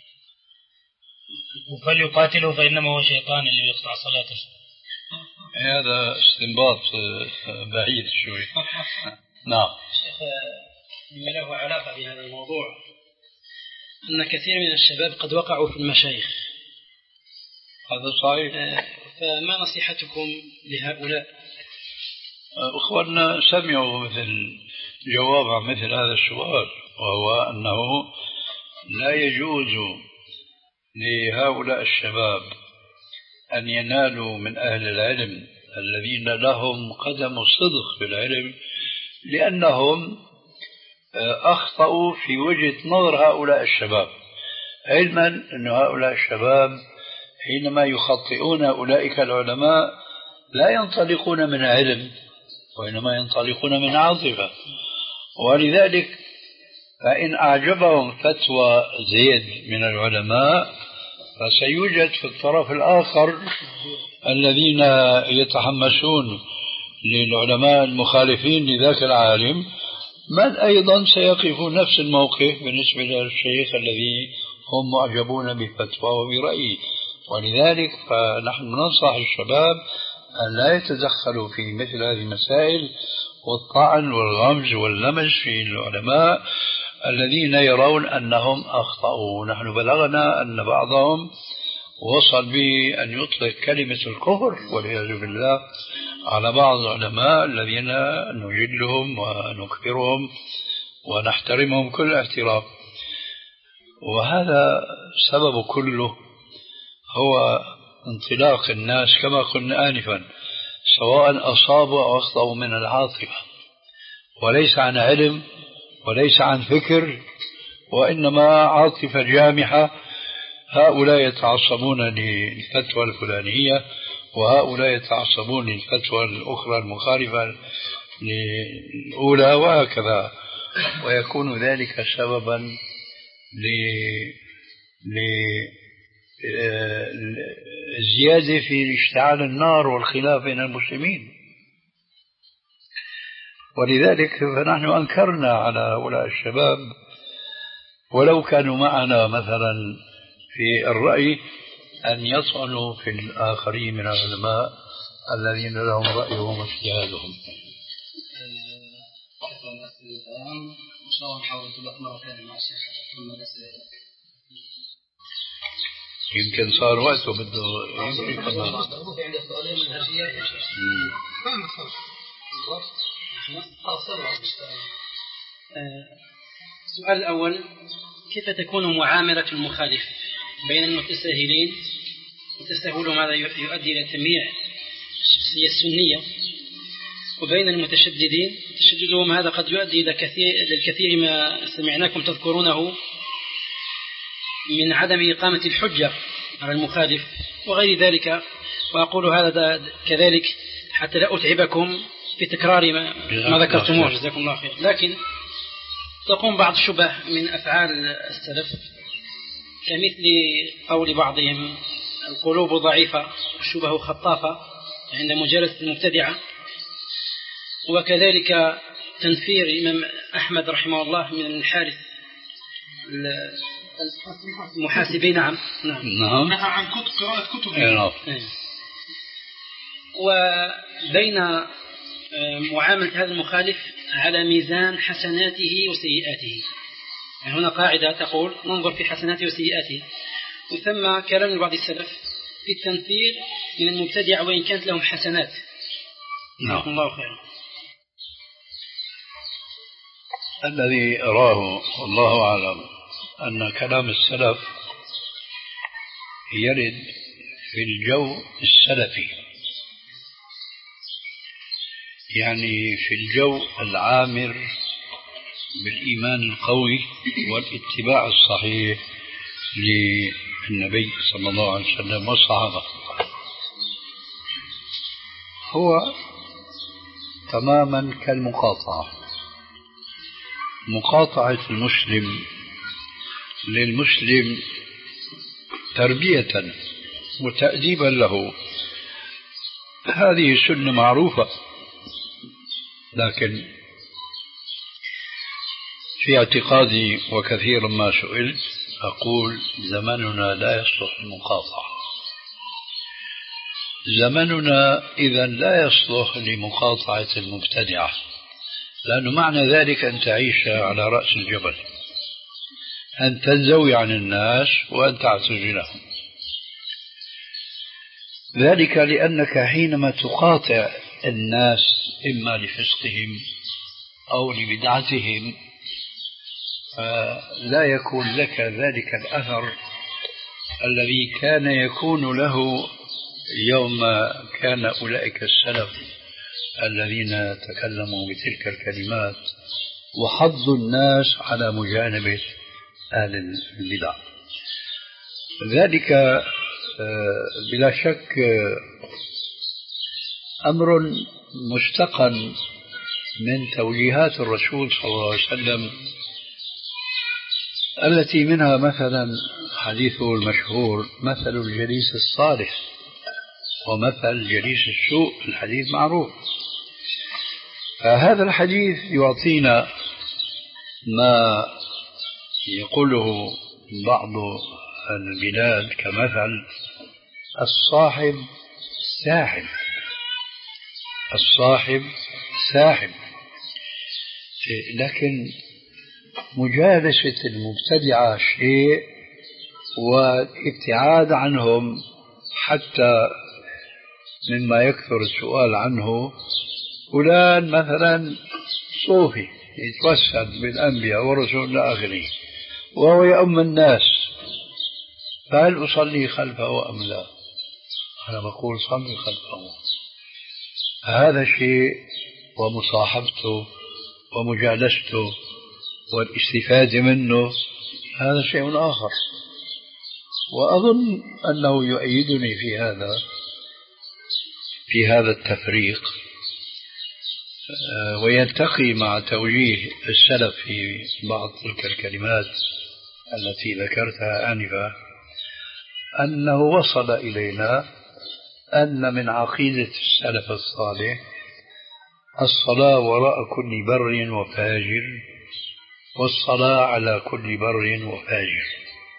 فليقاتله فإنما هو شيطان اللي يقطع صلاته. هذا استنباط بعيد شوي. نعم. شيخ، مما له علاقة بهذا الموضوع أن كثير من الشباب قد وقعوا في المشايخ. هذا صحيح. فما نصيحتكم لهؤلاء؟ أخواننا سمعوا مثل جواب عن مثل هذا السؤال، وهو أنه لا يجوز لهؤلاء الشباب أن ينالوا من أهل العلم الذين لهم قدم صدق في العلم، لأنهم أخطأوا في وجهة نظر هؤلاء الشباب، علما أن هؤلاء الشباب حينما يخطئون أولئك العلماء لا ينطلقون من علم، وإنما ينطلقون من عاطفة. ولذلك فإن أعجبهم فتوى زيد من العلماء فسيوجد في الطرف الآخر الذين يتحمسون للعلماء المخالفين لذاك العالم من أيضا سيقفون نفس الموقف بالنسبة للشيخ الذي هم معجبون بفتوى وبرأيه. ولذلك فنحن ننصح الشباب أن لا يتدخلوا في مثل هذه المسائل والطعن والغمز واللمس في العلماء الذين يرون أنهم أخطأوا. نحن بلغنا أن بعضهم وصل به أن يطلق كلمة الكفر والعياذ بالله على بعض العلماء الذين نجلهم ونكبرهم ونحترمهم كل احترام. وهذا سبب كله هو انطلاق الناس كما قلنا آنفا، سواء أصابوا أو أخطأوا من العاطفة، وليس عن علم وليس عن فكر، وإنما عاطفة جامحة. هؤلاء يتعصبون للفتوى الفلانية وهؤلاء يتعصبون للفتوى الأخرى المخالفة للأولى، وهكذا، ويكون ذلك سببا ل لزيادة في اشتعال النار والخلاف بين المسلمين. ولذلك فنحن أنكرنا على هؤلاء الشباب ولو كانوا معنا مثلا في الرأي أن يطعنوا في الآخرين من العلماء الذين لهم رأيهم واجتهادهم. إن شاء الله نحاول نطلق مرة ثانية مع الشيخ. يمكن صار وقته بده يمكن كمان. عندي سؤالين منهجيات يا شيخ. السؤال الأول: كيف تكون معاملة المخالف بين المتساهلين؟ التساهل هذا يؤدي إلى تمييع الشخصية السنية، وبين المتشددين تشددهم هذا قد يؤدي إلى كثير للكثير ما سمعناكم تذكرونه من عدم إقامة الحجة على المخالف وغير ذلك. وأقول هذا كذلك حتى لا أتعبكم في تكرار ما, ما ذكرتموه، جزاكم الله خير. لكن تقوم بعض الشبه من أفعال السلف كمثل قول بعضهم القلوب ضعيفة والشبه خطافة عند مجالسة المبتدعة، وكذلك تنفير الإمام أحمد رحمه الله من الحارث المحاسبين. نعم نعم نهى عن قراءة كتب. نعم. وبين معاملة هذا المخالف على ميزان حسناته وسيئاته، يعني هنا قاعدة تقول ننظر في حسناته وسيئاته. وثم كلام بعض السلف في التنفير من المبتدع وإن كانت لهم حسنات. نعم. الله خير. الذي أراه والله أعلم أن كلام السلف يرد في الجو السلفي، يعني في الجو العامر بالإيمان القوي والاتباع الصحيح للنبي صلى الله عليه وسلم والصحابة. هو تماما كالمقاطعة، مقاطعة المسلم للمسلم تربية وتأديبا له، هذه سنة معروفة. لكن في اعتقادي وكثيرا ما سئلت أقول زمننا لا يصلح المقاطعة، زمننا إذا لا يصلح لمقاطعة المبتدعة، لأنه معنى ذلك أن تعيش على رأس الجبل، أن تنزوي عن الناس وأن تعتزلهم. ذلك لأنك حينما تقاطع الناس إما لفسقهم أو لبدعتهم لا يكون لك ذلك الأثر الذي كان يكون له يوم كان أولئك السلف الذين تكلموا بتلك الكلمات وحضوا الناس على مجانبة أهل البدع. ذلك بلا شك أمر مستقن من توجيهات الرسول صلى الله عليه وسلم، التي منها مثلا حديثه المشهور مثل الجليس الصالح ومثل جليس السوء، الحديث معروف. فهذا الحديث يعطينا ما يقوله بعض البلاد كمثل الصاحب ساحب، الصاحب ساحب. لكن مجالسة المبتدعة شيء والابتعاد عنهم حتى مما يكثر السؤال عنه. فلان مثلا صوفي يتوسل بالأنبياء والرسل إلى آخره وهو يؤم الناس، فهل أصلي خلفه أم لا؟ أنا بقول صلي خلفه. هذا شيء، ومصاحبته ومجالسته والاستفادة منه هذا شيء آخر. وأظن أنه يؤيدني في هذا في هذا التفريق ويلتقي مع توجيه السلف في بعض تلك الكلمات التي ذكرتها آنفا، أنه وصل إلينا أن من عقيدة السلف الصالح الصلاة وراء كل بر وفاجر والصلاة على كل بر وفاجر.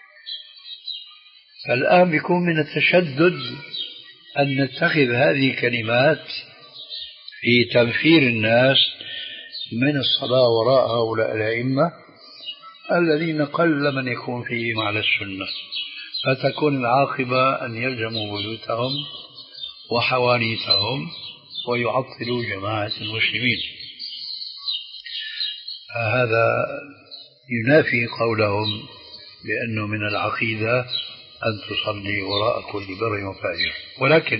فالآن بيكون من التشدد أن نتخذ هذه الكلمات في تنفير الناس من الصلاة وراء هؤلاء الأئمة الذين قل من يكون فيهم على السنة، فتكون العاقبة أن يلزموا بيوتهم وحوانيتهم ويعطلوا جماعة المسلمين. هذا ينافي قولهم بأنه من العقيدة أن تصلي وراء كل بر وفاجر. ولكن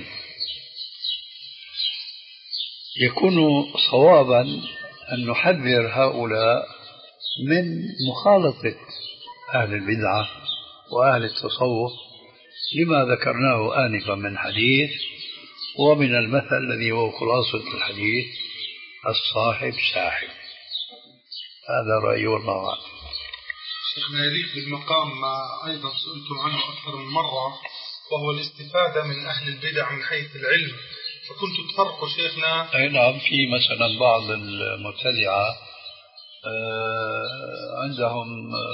يكون صوابا أن نحذر هؤلاء من مخالطة أهل البدعة وأهل التصوف لما ذكرناه آنفا من حديث ومن المثل الذي هو خلاصة الحديث: الصاحب ساحب. هذا رأيي والله أعلم. شيخنا يليق بالمقام ما أيضا سئلتم عنه أكثر من مرة، وهو الاستفادة من أهل البدع من حيث العلم، فكنت تفرقوا شيخنا. أي نعم، في مثلا بعض المبتدعة عندهم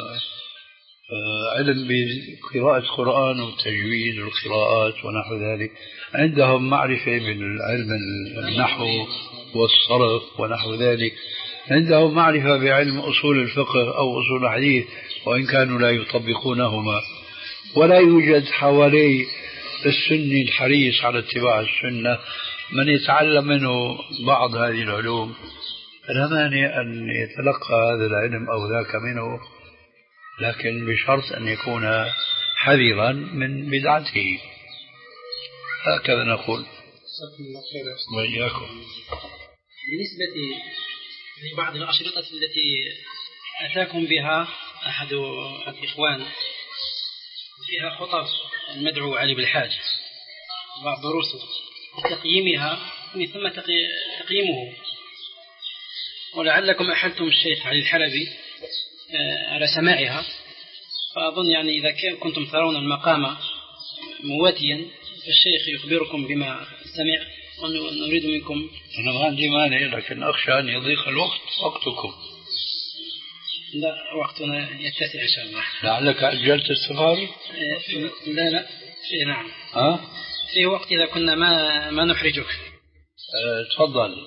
علم بقراءة القرآن وتجويد القراءات ونحو ذلك، عندهم معرفة بالعلم النحو والصرف ونحو ذلك، عندهم معرفة بعلم أصول الفقه أو أصول الحديث وإن كانوا لا يطبقونهما، ولا يوجد حوالي السني الحريص على اتباع السنة من يتعلم منه بعض هذه العلوم. لا مانع أن يتلقى هذا العلم أو ذاك منه، لكن بشرط أن يكون حذرا من بدعته. هكذا نقول. وإياكم. بالنسبة لبعض الأشرطة التي أتاكم بها أحد الإخوان فيها خطب المدعو علي بالحاج بعض دروسه تقييمها من ثم تقييمه، ولعلكم أحلتم الشيخ علي الحلبي على سماعها، فأظن يعني إذا كنتم ترون المقام مواتيا فالشيخ يخبركم بما سمع، ونريد منكم. أنا ما عندي مانع، لكن أخشى أن يضيق الوقت وقتكم. لا، وقتنا يتسع إن شاء الله. لعلك أجلت السفاري؟ لا لا في نعم. ها؟ في وقت إذا كنا ما ما نحرجك. أه تفضل.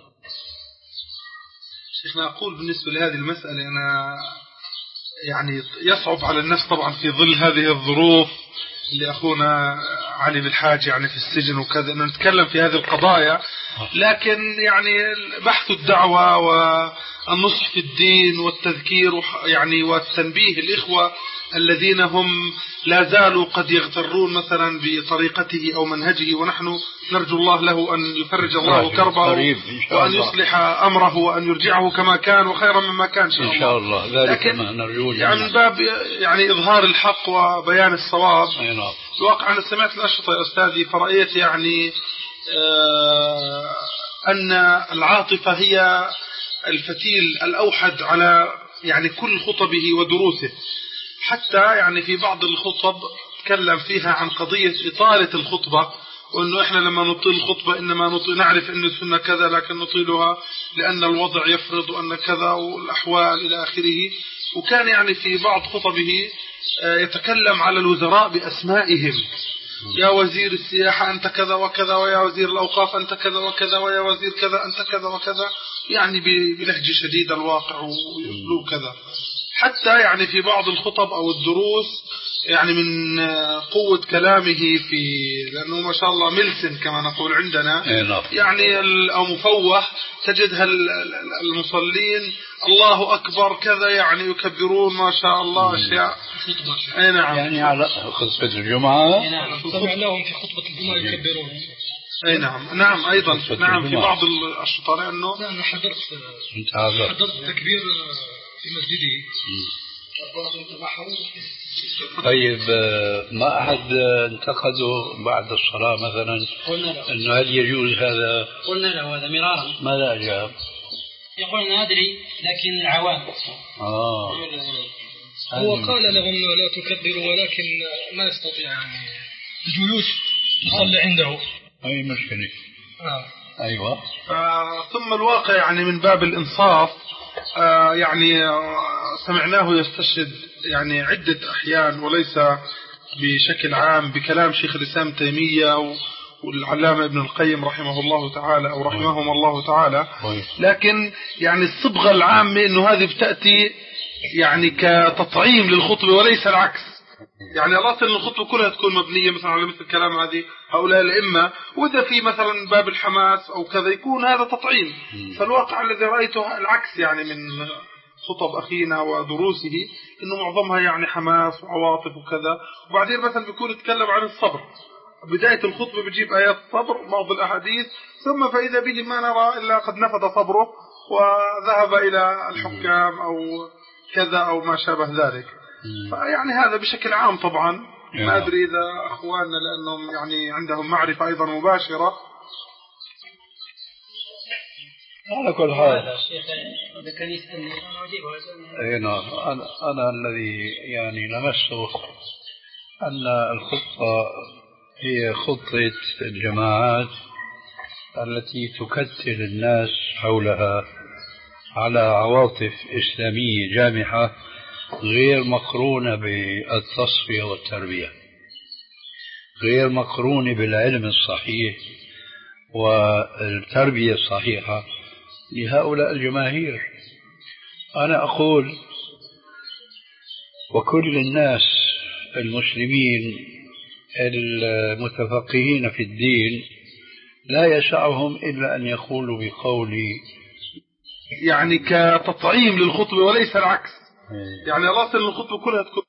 شيخنا أقول بالنسبة لهذه المسألة أنا يعني يصعب على النفس طبعا في ظل هذه الظروف اللي أخونا علي بالحاج يعني في السجن وكذا أن نتكلم في هذه القضايا، لكن يعني بحث الدعوة والنصح في الدين والتذكير يعني والتنبيه الإخوة الذين هم لا زالوا قد يغترون مثلا بطريقته أو منهجه، ونحن نرجو الله له أن يفرج الله كربه وأن يصلح أمره وأن يرجعه كما كان وخيرا مما كان شاء الله. إن شاء الله ذلك ما نرجو. يعني من باب يعني إظهار الحق وبيان الصواب. الواقع أنا سمعت الأشرطة يا أستاذي فرأيت يعني آه أن العاطفة هي الفتيل الأوحد على يعني كل خطبه ودروسه، حتى يعني في بعض الخطب تكلم فيها عن قضية إطالة الخطبة، وأنه إحنا لما نطيل الخطبة إنما نطيل نعرف أن السنة كذا لكن نطيلها لأن الوضع يفرض أن كذا والأحوال إلى آخره. وكان يعني في بعض خطبه يتكلم على الوزراء بأسمائهم، يا وزير السياحة أنت كذا وكذا، ويا وزير الأوقاف أنت كذا وكذا، ويا وزير كذا أنت كذا وكذا، يعني بلهجة شديدة الواقع ويقولوا كذا. حتى يعني في بعض الخطب أو الدروس يعني من قوة كلامه في لأنه ما شاء الله ملسن كما نقول عندنا يعني أو مفوه، تجدها المصلين الله أكبر كذا يعني يكبرون ما شاء الله أشياء. أي نعم. يعني على خطبة الجمعة. أي نعم. سمعناهم في خطبة الجمعة يكبرون. أي نعم. نعم أيضا نعم في بعض الأشطار لأنه. لا أنا حضرت. حضرت التكبير في مسجده. طيب ما أحد انتقده بعد الصلاة مثلا أنه هل يجوز هذا؟ قلنا له هذا مرارا. ماذا أجاب؟ يقول أنا أدري لكن العوام. آه. هو قال لهم لا تكبروا ولكن ما يستطيع يعني الجيوش تصلي عنده. أي مشكلة. آه. أيوة. آه ثم الواقع يعني من باب الإنصاف آه يعني آه سمعناه يستشهد يعني عدة أحيان وليس بشكل عام بكلام شيخ الإسلام تيمية والعلامة ابن القيم رحمه الله تعالى أو رحمهم الله تعالى، لكن يعني الصبغة العامة إنه هذه بتأتي يعني كتطعيم للخطبة وليس العكس. يعني الأصل أن الخطبة كلها تكون مبنية مثلا على مثل كلام هذه هؤلاء الأئمة، وإذا في مثلا باب الحماس أو كذا يكون هذا تطعيم. فالواقع الذي رأيته العكس يعني من خطب أخينا ودروسه إنه معظمها يعني حماس وعواطف وكذا، وبعدين مثلا بيكون يتكلم عن الصبر، بداية الخطبة بيجيب آيات الصبر بعض الأحاديث، ثم فإذا به ما نرى إلا قد نفذ صبره وذهب إلى الحكام أو كذا أو ما شابه ذلك. فيعني هذا بشكل عام طبعا. ما أدري إذا أخواننا لأنهم يعني عندهم معرفة أيضا مباشرة. على كل حال إذا كان يسألني أنا أجيبه. أي نعم. أنا, أنا الذي يعني لمسته أن الخطة هي خطة الجماعات التي تكتل الناس حولها على عواطف إسلامية جامحة غير مقرونة بالتصفية والتربية، غير مقرونة بالعلم الصحيح والتربية الصحيحة لهؤلاء الجماهير. أنا أقول وكل الناس المسلمين المتفقهين في الدين لا يسعهم إلا أن يقولوا بقولي يعني كتطعيم للخطبة وليس العكس. يعني الأصل الخطبة كلها تكون